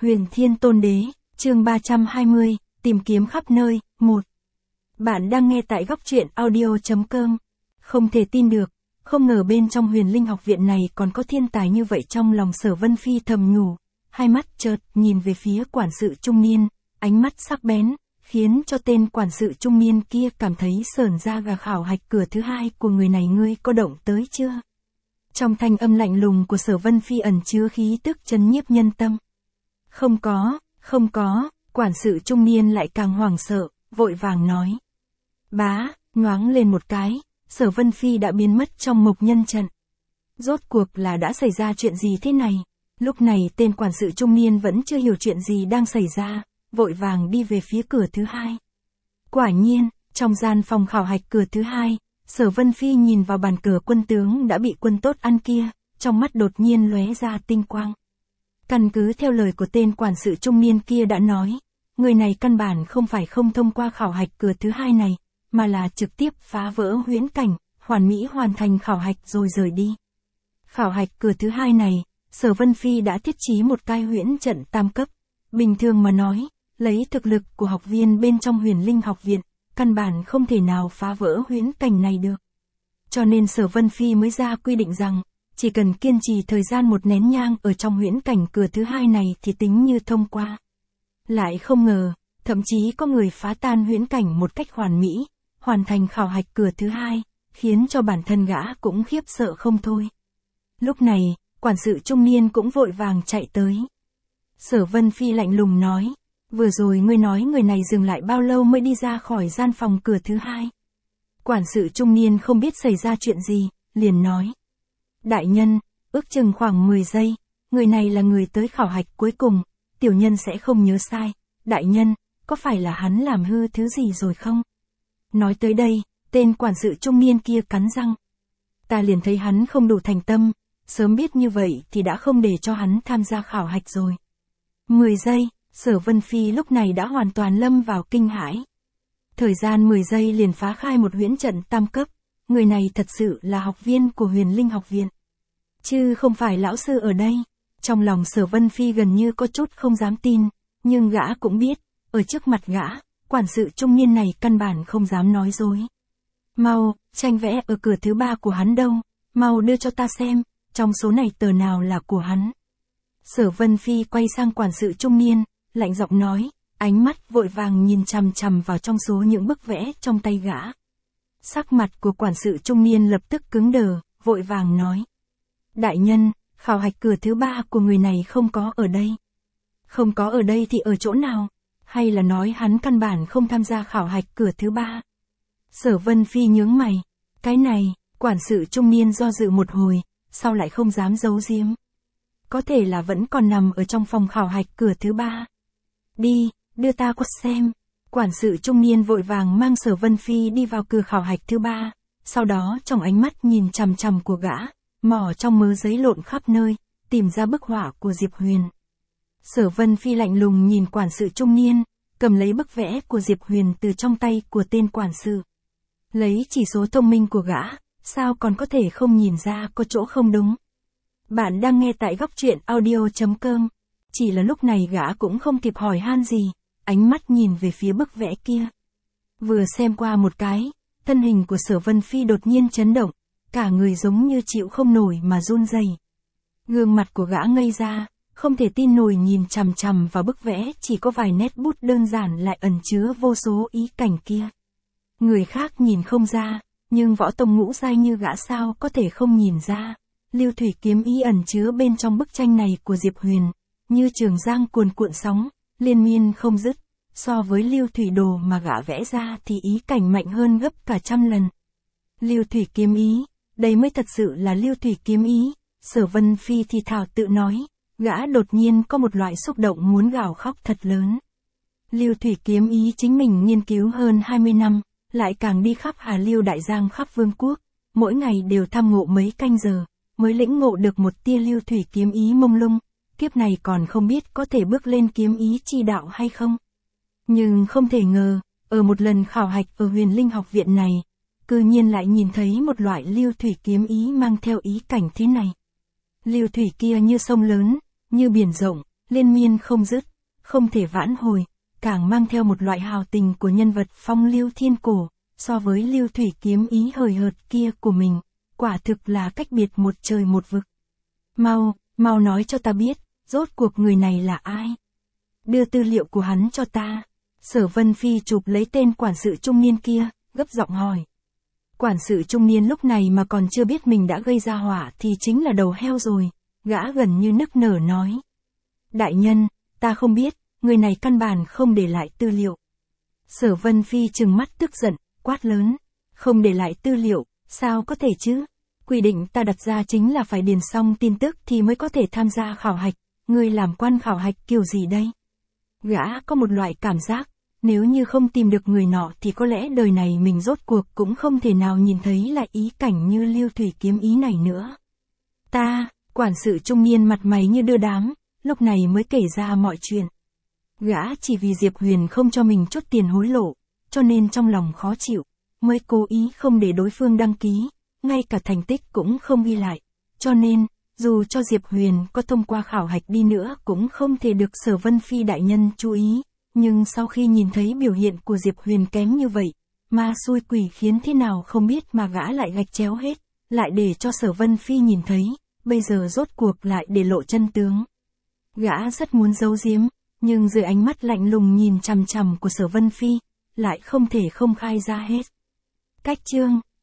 Huyền Thiên Tôn Đế, chương 320, tìm kiếm khắp nơi, 1. Bạn đang nghe tại góc truyện audio.com. Không thể tin được, không ngờ bên trong Huyền Linh học viện này còn có thiên tài như vậy. Trong lòng Sở Vân Phi thầm nhủ, hai mắt chợt nhìn về phía quản sự trung niên, ánh mắt sắc bén, khiến cho tên quản sự trung niên kia cảm thấy sởn da gà. Khảo hạch cửa thứ hai của người này ngươi có động tới chưa? Trong thanh âm lạnh lùng của Sở Vân Phi ẩn chứa khí tức trấn nhiếp nhân tâm. Không có, quản sự trung niên lại càng hoảng sợ, vội vàng nói. Bá, nhoáng lên một cái, Sở Vân Phi đã biến mất trong mộc nhân trận. Rốt cuộc là đã xảy ra chuyện gì thế này? Lúc này tên quản sự trung niên vẫn chưa hiểu chuyện gì đang xảy ra, vội vàng đi về phía cửa thứ hai. Quả nhiên, trong gian phòng khảo hạch cửa thứ hai, Sở Vân Phi nhìn vào bàn cờ quân tướng đã bị quân tốt ăn kia, trong mắt đột nhiên lóe ra tinh quang. Căn cứ theo lời của tên quản sự trung niên kia đã nói, người này căn bản không phải không thông qua khảo hạch cửa thứ hai này, mà là trực tiếp phá vỡ huyễn cảnh, hoàn mỹ hoàn thành khảo hạch rồi rời đi. Khảo hạch cửa thứ hai này, Sở Vân Phi đã thiết trí một cái huyễn trận tam cấp. Bình thường mà nói, lấy thực lực của học viên bên trong Huyền Linh học viện, căn bản không thể nào phá vỡ huyễn cảnh này được. Cho nên Sở Vân Phi mới ra quy định rằng, chỉ cần kiên trì thời gian một nén nhang ở trong huyễn cảnh cửa thứ hai này thì tính như thông qua. Lại không ngờ, thậm chí có người phá tan huyễn cảnh một cách hoàn mỹ, hoàn thành khảo hạch cửa thứ hai, khiến cho bản thân gã cũng khiếp sợ không thôi. Lúc này, quản sự trung niên cũng vội vàng chạy tới. Sở Vân Phi lạnh lùng nói, vừa rồi ngươi nói người này dừng lại bao lâu mới đi ra khỏi gian phòng cửa thứ hai? Quản sự trung niên không biết xảy ra chuyện gì, liền nói. Đại nhân, ước chừng khoảng 10 giây, người này là người tới khảo hạch cuối cùng, tiểu nhân sẽ không nhớ sai. Đại nhân, có phải là hắn làm hư thứ gì rồi không? Nói tới đây, tên quản sự trung niên kia cắn răng. Ta liền thấy hắn không đủ thành tâm, sớm biết như vậy thì đã không để cho hắn tham gia khảo hạch rồi. 10 giây, Sở Vân Phi lúc này đã hoàn toàn lâm vào kinh hãi. Thời gian 10 giây liền phá khai một huyễn trận tam cấp, người này thật sự là học viên của Huyền Linh học viện. Chứ không phải lão sư ở đây. Trong lòng Sở Vân Phi gần như có chút không dám tin, nhưng gã cũng biết, ở trước mặt gã, quản sự trung niên này căn bản không dám nói dối. Mau, tranh vẽ ở cửa thứ ba của hắn đâu, mau đưa cho ta xem, trong số này tờ nào là của hắn. Sở Vân Phi quay sang quản sự trung niên, lạnh giọng nói, ánh mắt vội vàng nhìn chằm chằm vào trong số những bức vẽ trong tay gã. Sắc mặt của quản sự trung niên lập tức cứng đờ, vội vàng nói. Đại nhân, khảo hạch cửa thứ ba của người này không có ở đây. Không có ở đây thì ở chỗ nào? Hay là nói hắn căn bản không tham gia khảo hạch cửa thứ ba? Sở Vân Phi nhướng mày. Cái này, quản sự trung niên do dự một hồi, sau lại không dám giấu giếm. Có thể là vẫn còn nằm ở trong phòng khảo hạch cửa thứ ba. Đi, đưa ta qua xem. Quản sự trung niên vội vàng mang Sở Vân Phi đi vào cửa khảo hạch thứ ba, sau đó trong ánh mắt nhìn chằm chằm của gã, mò trong mớ giấy lộn khắp nơi, tìm ra bức họa của Diệp Huyền. Sở Vân Phi lạnh lùng nhìn quản sự trung niên, cầm lấy bức vẽ của Diệp Huyền từ trong tay của tên quản sự. Lấy chỉ số thông minh của gã, sao còn có thể không nhìn ra có chỗ không đúng. Bạn đang nghe tại góc truyện audio.com. Chỉ là lúc này gã cũng không kịp hỏi han gì, ánh mắt nhìn về phía bức vẽ kia. Vừa xem qua một cái, thân hình của Sở Vân Phi đột nhiên chấn động, cả người giống như chịu không nổi mà run rẩy. Gương mặt của gã ngây ra, không thể tin nổi nhìn chằm chằm vào bức vẽ chỉ có vài nét bút đơn giản lại ẩn chứa vô số ý cảnh kia. Người khác nhìn không ra, nhưng võ tông ngũ giai như gã sao có thể không nhìn ra. Lưu thủy kiếm ý ẩn chứa bên trong bức tranh này của Diệp Huyền, như trường giang cuồn cuộn sóng, liên miên không dứt. So với lưu thủy đồ mà gã vẽ ra thì ý cảnh mạnh hơn gấp cả trăm lần. Lưu thủy kiếm ý, đây mới thật sự là lưu thủy kiếm ý. Sở Vân Phi thì thào tự nói, gã đột nhiên có một loại xúc động muốn gào khóc thật lớn. Lưu thủy kiếm ý chính mình nghiên cứu hơn 20 năm, lại càng đi khắp Hà Liêu Đại Giang khắp vương quốc, mỗi ngày đều tham ngộ mấy canh giờ, mới lĩnh ngộ được một tia lưu thủy kiếm ý mông lung, kiếp này còn không biết có thể bước lên kiếm ý chi đạo hay không. Nhưng không thể ngờ, ở một lần khảo hạch ở Huyền Linh học viện này, cư nhiên lại nhìn thấy một loại lưu thủy kiếm ý mang theo ý cảnh thế này. Lưu thủy kia như sông lớn, như biển rộng, liên miên không dứt, không thể vãn hồi, càng mang theo một loại hào tình của nhân vật phong lưu thiên cổ, so với Lưu Thủy kiếm ý hời hợt kia của mình, quả thực là cách biệt một trời một vực. Mau nói cho ta biết, rốt cuộc người này là ai? Đưa tư liệu của hắn cho ta. Sở Vân Phi chụp lấy tên quản sự trung niên kia, gấp giọng hỏi. Quản sự trung niên lúc này mà còn chưa biết mình đã gây ra họa thì chính là đầu heo rồi, gã gần như nức nở nói. Đại nhân, ta không biết, người này căn bản không để lại tư liệu. Sở Vân Phi trừng mắt tức giận, quát lớn. Không để lại tư liệu, sao có thể chứ? Quy định ta đặt ra chính là phải điền xong tin tức thì mới có thể tham gia khảo hạch, ngươi làm quan khảo hạch kiểu gì đây? Gã có một loại cảm giác, nếu như không tìm được người nọ thì có lẽ đời này mình rốt cuộc cũng không thể nào nhìn thấy lại ý cảnh như Lưu Thủy kiếm ý này nữa. Quản sự trung niên mặt mày như đưa đám, lúc này mới kể ra mọi chuyện. Gã chỉ vì Diệp Huyền không cho mình chút tiền hối lộ, cho nên trong lòng khó chịu, mới cố ý không để đối phương đăng ký, ngay cả thành tích cũng không ghi lại. Cho nên, dù cho Diệp Huyền có thông qua khảo hạch đi nữa cũng không thể được Sở Vân Phi đại nhân chú ý. Nhưng sau khi nhìn thấy biểu hiện của Diệp Huyền kém như vậy, ma xui quỷ khiến thế nào không biết mà gã lại gạch chéo hết, lại để cho Sở Vân Phi nhìn thấy, bây giờ rốt cuộc lại để lộ chân tướng. Gã rất muốn giấu giếm, nhưng dưới ánh mắt lạnh lùng nhìn chằm chằm của Sở Vân Phi, lại không thể không khai ra hết. Cách chương